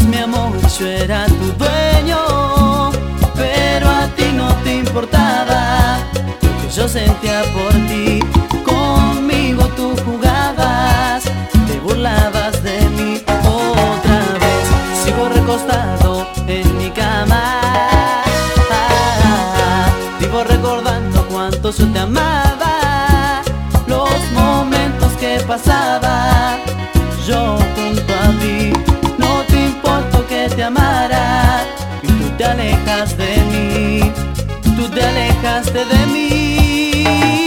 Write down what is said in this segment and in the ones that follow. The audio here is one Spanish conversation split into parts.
eras mi amor y yo era tu dueño, pero a ti no te importaba lo que yo sentía por ti. Conmigo tú jugabas, te burlabas de mí. Otra vez sigo recostado en mi cama, vivo recordando cuánto yo te amaba, los momentos que pasaba yo junto a ti. No te importó que te amara y tú te alejas de mí, tú te alejaste de mí.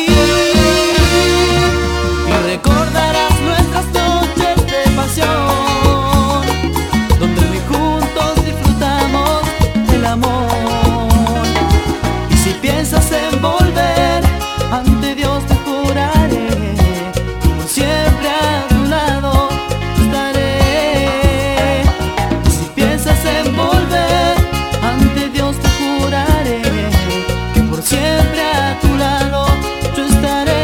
Y recordarás nuestras noches de pasión, donde muy juntos disfrutamos el amor. Y si piensas en volver, ante Dios te juraré, por siempre a tu lado estaré. Y si piensas en volver, ante Dios te juraré, que por siempre a tu lado yo estaré.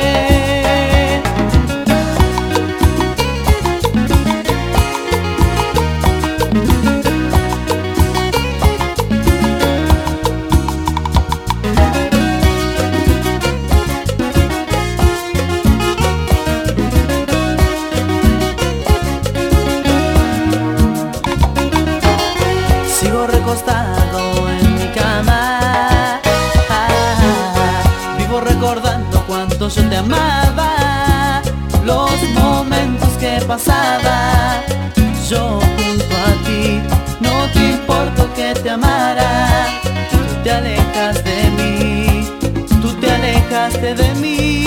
Sigo recostado en mi cama, vivo recordando cuánto yo te amaba, los momentos que pasaba yo junto a ti. No te importó que te amara, tú te alejas de mí, tú te alejaste de mí.